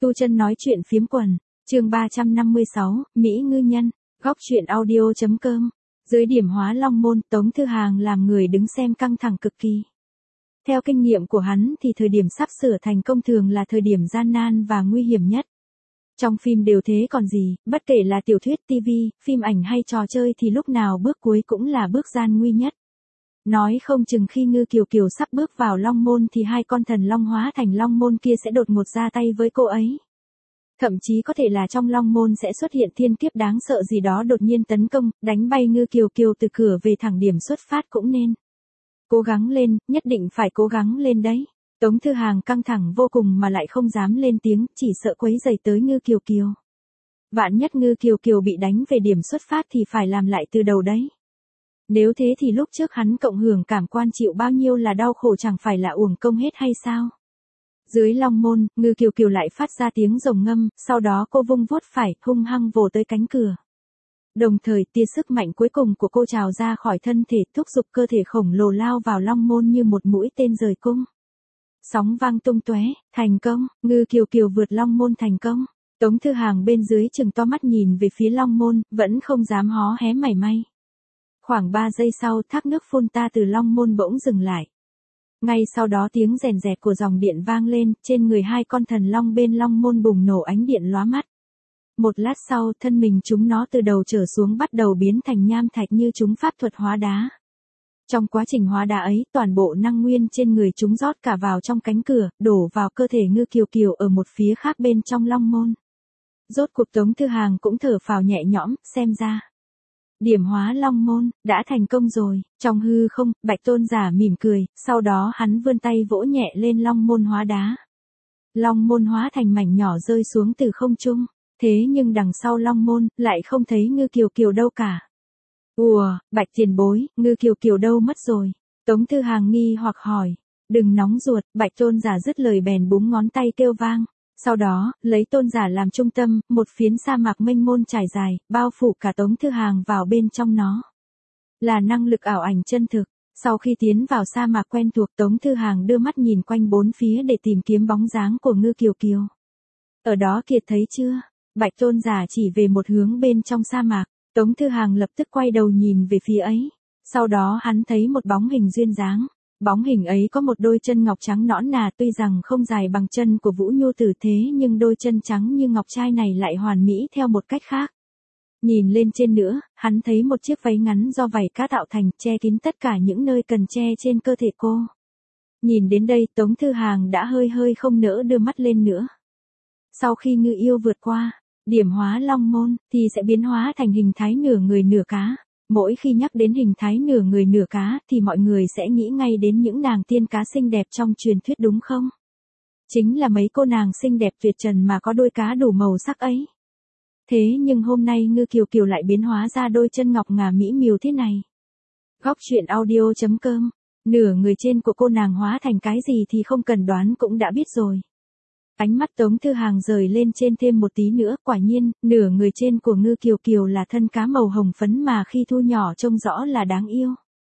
Tu Chân nói chuyện phiếm quần, chương 356, Mỹ ngư nhân, góc truyện audio.com. Dưới điểm hóa long môn, Tống Thư Hàng làm người đứng xem căng thẳng cực kỳ. Theo kinh nghiệm của hắn thì thời điểm sắp sửa thành công thường là thời điểm gian nan và nguy hiểm nhất. Trong phim đều thế còn gì, bất kể là tiểu thuyết TV, phim ảnh hay trò chơi thì lúc nào bước cuối cũng là bước gian nguy nhất. Nói không chừng khi Ngư Kiều Kiều sắp bước vào long môn thì hai con thần long hóa thành long môn kia sẽ đột ngột ra tay với cô ấy. Thậm chí có thể là trong long môn sẽ xuất hiện thiên kiếp đáng sợ gì đó đột nhiên tấn công, đánh bay Ngư Kiều Kiều từ cửa về thẳng điểm xuất phát cũng nên. Cố gắng lên, nhất định phải cố gắng lên đấy. Tống Thư Hàng căng thẳng vô cùng mà lại không dám lên tiếng, chỉ sợ quấy rầy tới Ngư Kiều Kiều. Vạn nhất Ngư Kiều Kiều bị đánh về điểm xuất phát thì phải làm lại từ đầu đấy. Nếu thế thì lúc trước hắn cộng hưởng cảm quan chịu bao nhiêu là đau khổ chẳng phải là uổng công hết hay sao? Dưới long môn, Ngư Kiều Kiều lại phát ra tiếng rồng ngâm, sau đó cô vung vuốt phải, hung hăng vồ tới cánh cửa. Đồng thời tia sức mạnh cuối cùng của cô trào ra khỏi thân thể, thúc giục cơ thể khổng lồ lao vào long môn như một mũi tên rời cung. Sóng vang tung tóe, thành công, Ngư Kiều Kiều vượt long môn thành công. Tống Thư Hàng bên dưới trừng to mắt nhìn về phía long môn, vẫn không dám hó hé mảy may. Khoảng 3 giây sau, thác nước phun ta từ long môn bỗng dừng lại. Ngay sau đó tiếng rèn rẹt của dòng điện vang lên, trên người hai con thần long bên long môn bùng nổ ánh điện lóa mắt. Một lát sau, thân mình chúng nó từ đầu trở xuống bắt đầu biến thành nham thạch như chúng pháp thuật hóa đá. Trong quá trình hóa đá ấy, toàn bộ năng nguyên trên người chúng rót cả vào trong cánh cửa, đổ vào cơ thể Ngư Kiều Kiều ở một phía khác bên trong long môn. Rốt cuộc Tống Thư Hàng cũng thở phào nhẹ nhõm, xem ra điểm hóa long môn, đã thành công rồi. Trong hư không, Bạch Tôn Giả mỉm cười, sau đó hắn vươn tay vỗ nhẹ lên long môn hóa đá. Long môn hóa thành mảnh nhỏ rơi xuống từ không trung, thế nhưng đằng sau long môn, lại không thấy Ngư Kiều Kiều đâu cả. Ùa, Bạch tiền bối, Ngư Kiều Kiều đâu mất rồi? Tống Thư Hàng nghi hoặc hỏi. Đừng nóng ruột, Bạch Tôn Giả dứt lời bèn búng ngón tay kêu vang. Sau đó, lấy Tôn Giả làm trung tâm, một phiến sa mạc mênh mông trải dài, bao phủ cả Tống Thư Hàng vào bên trong nó. Là năng lực ảo ảnh chân thực. Sau khi tiến vào sa mạc quen thuộc, Tống Thư Hàng đưa mắt nhìn quanh bốn phía để tìm kiếm bóng dáng của Ngư Kiều Kiều. Ở đó kìa thấy chưa? Bạch Tôn Giả chỉ về một hướng bên trong sa mạc. Tống Thư Hàng lập tức quay đầu nhìn về phía ấy. Sau đó hắn thấy một bóng hình duyên dáng. Bóng hình ấy có một đôi chân ngọc trắng nõn nà, tuy rằng không dài bằng chân của Vũ Nhu Tử thế nhưng đôi chân trắng như ngọc trai này lại hoàn mỹ theo một cách khác. Nhìn lên trên nữa, hắn thấy một chiếc váy ngắn do vảy cá tạo thành, che kín tất cả những nơi cần che trên cơ thể cô. Nhìn đến đây, Tống Thư Hàng đã hơi không nỡ đưa mắt lên nữa. Sau khi ngư yêu vượt qua điểm hóa long môn, thì sẽ biến hóa thành hình thái nửa người nửa cá. Mỗi khi nhắc đến hình thái nửa người nửa cá, thì mọi người sẽ nghĩ ngay đến những nàng tiên cá xinh đẹp trong truyền thuyết đúng không? Chính là mấy cô nàng xinh đẹp tuyệt trần mà có đôi cá đủ màu sắc ấy. Thế nhưng hôm nay Ngư Kiều Kiều lại biến hóa ra đôi chân ngọc ngà mỹ miều thế này. Góc truyện audio.com. Nửa người trên của cô nàng hóa thành cái gì thì không cần đoán cũng đã biết rồi. Ánh mắt Tống Thư Hàng rời lên trên thêm một tí nữa, quả nhiên, nửa người trên của Ngư Kiều Kiều là thân cá màu hồng phấn mà khi thu nhỏ trông rõ là đáng yêu.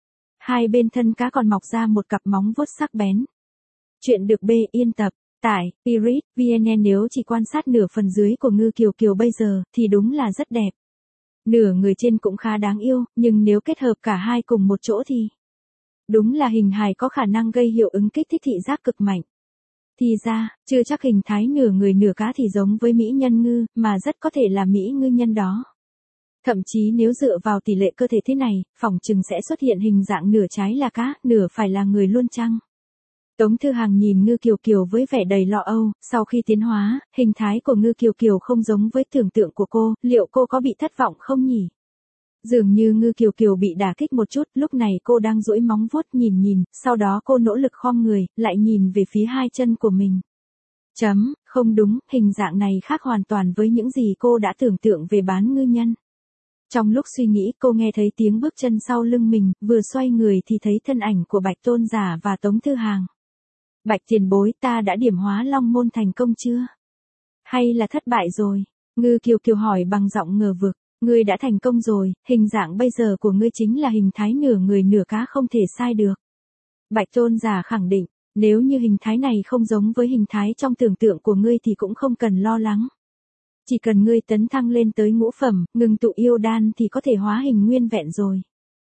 Hai bên thân cá còn mọc ra một cặp móng vuốt sắc bén. Chuyện được yên tập, tải, Pirit, VN. Nếu chỉ quan sát nửa phần dưới của Ngư Kiều Kiều bây giờ, thì đúng là rất đẹp. Nửa người trên cũng khá đáng yêu, nhưng nếu kết hợp cả hai cùng một chỗ thì đúng là hình hài có khả năng gây hiệu ứng kích thích thị giác cực mạnh. Thì ra, chưa chắc hình thái nửa người nửa cá thì giống với mỹ nhân ngư, mà rất có thể là mỹ ngư nhân đó. Thậm chí nếu dựa vào tỷ lệ cơ thể thế này, phỏng chừng sẽ xuất hiện hình dạng nửa trái là cá, nửa phải là người luôn chăng? Tống Thư Hàng nhìn Ngư Kiều Kiều với vẻ đầy lo âu, sau khi tiến hóa, hình thái của Ngư Kiều Kiều không giống với tưởng tượng của cô, liệu cô có bị thất vọng không nhỉ? Dường như Ngư Kiều Kiều bị đả kích một chút, lúc này cô đang duỗi móng vuốt nhìn, sau đó cô nỗ lực khom người, lại nhìn về phía hai chân của mình. Không đúng, hình dạng này khác hoàn toàn với những gì cô đã tưởng tượng về bán ngư nhân. Trong lúc suy nghĩ, cô nghe thấy tiếng bước chân sau lưng mình, vừa xoay người thì thấy thân ảnh của Bạch Tôn Giả và Tống Thư Hàng. Bạch tiền bối, ta đã điểm hóa long môn thành công chưa? Hay là thất bại rồi? Ngư Kiều Kiều hỏi bằng giọng ngờ vực. Ngươi đã thành công rồi, hình dạng bây giờ của ngươi chính là hình thái nửa người nửa cá không thể sai được. Bạch Tôn Giả khẳng định, Nếu như hình thái này không giống với hình thái trong tưởng tượng của ngươi thì cũng không cần lo lắng. Chỉ cần ngươi tấn thăng lên tới ngũ phẩm, ngừng tụ yêu đan thì có thể hóa hình nguyên vẹn rồi.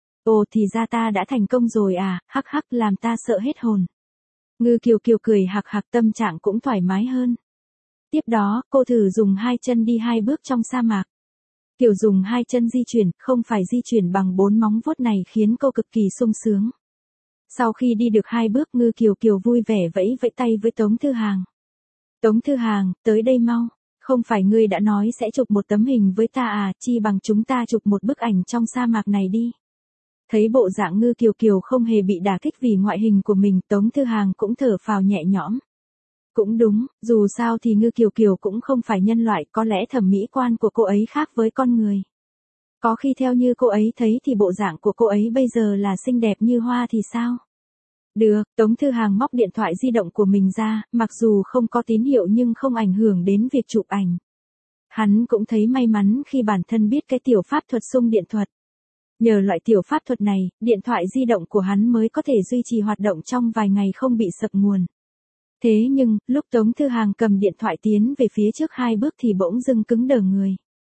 Ồ thì ra ta đã thành công rồi à, hắc hắc làm ta sợ hết hồn. Ngư Kiều Kiều cười hạc hạc, tâm trạng cũng thoải mái hơn. Tiếp đó, cô thử dùng hai chân đi 2 bước trong sa mạc. Kiểu dùng hai chân di chuyển, không phải di chuyển bằng 4 móng vuốt này khiến cô cực kỳ sung sướng. Sau khi đi được 2 bước, Ngư Kiều Kiều vui vẻ vẫy vẫy tay với Tống Thư Hàng. Tống Thư Hàng, tới đây mau. Không phải ngươi đã nói sẽ chụp một tấm hình với ta à, chi bằng chúng ta chụp một bức ảnh trong sa mạc này đi. Thấy bộ dạng Ngư Kiều Kiều không hề bị đả kích vì ngoại hình của mình, Tống Thư Hàng cũng thở phào nhẹ nhõm. Cũng đúng, dù sao thì Ngư Kiều Kiều cũng không phải nhân loại, có lẽ thẩm mỹ quan của cô ấy khác với con người. Có khi theo như cô ấy thấy thì bộ dạng của cô ấy bây giờ là xinh đẹp như hoa thì sao? Được, Tống Thư Hàng móc điện thoại di động của mình ra, mặc dù không có tín hiệu nhưng không ảnh hưởng đến việc chụp ảnh. Hắn cũng thấy may mắn khi bản thân biết cái tiểu pháp thuật xung điện thuật. Nhờ loại tiểu pháp thuật này, điện thoại di động của hắn mới có thể duy trì hoạt động trong vài ngày không bị sập nguồn. Thế nhưng, lúc Tống Thư Hàng cầm điện thoại tiến về phía trước 2 bước thì bỗng dưng cứng đờ người.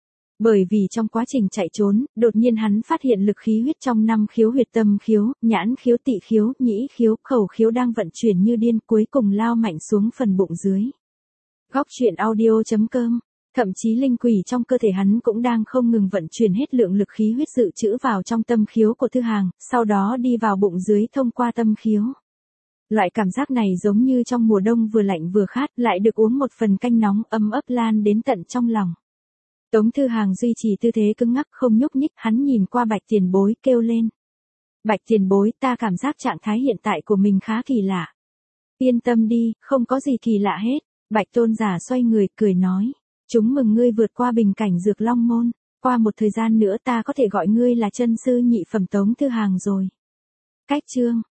Bởi vì trong quá trình chạy trốn, đột nhiên hắn phát hiện lực khí huyết trong 5 khiếu huyệt tâm khiếu, nhãn khiếu, tỵ khiếu, nhĩ khiếu, khẩu khiếu đang vận chuyển như điên, cuối cùng lao mạnh xuống phần bụng dưới. Góc truyện audio.com. Thậm chí linh quỷ trong cơ thể hắn cũng đang không ngừng vận chuyển hết lượng lực khí huyết dự trữ vào trong tâm khiếu của Thư Hàng, sau đó đi vào bụng dưới thông qua tâm khiếu. Loại cảm giác này giống như trong mùa đông vừa lạnh vừa khát, lại được uống một phần canh nóng ấm ấp lan đến tận trong lòng. Tống Thư Hàng duy trì tư thế cứng ngắc không nhúc nhích, hắn nhìn qua Bạch Tiền Bối kêu lên. Bạch Tiền Bối, ta cảm giác trạng thái hiện tại của mình khá kỳ lạ. Yên tâm đi, không có gì kỳ lạ hết. Bạch Tôn giả xoay người, cười nói. Chúng mừng ngươi vượt qua bình cảnh Dược Long Môn. Qua một thời gian nữa ta có thể gọi ngươi là chân sư nhị phẩm Tống Thư Hàng rồi. Cách chương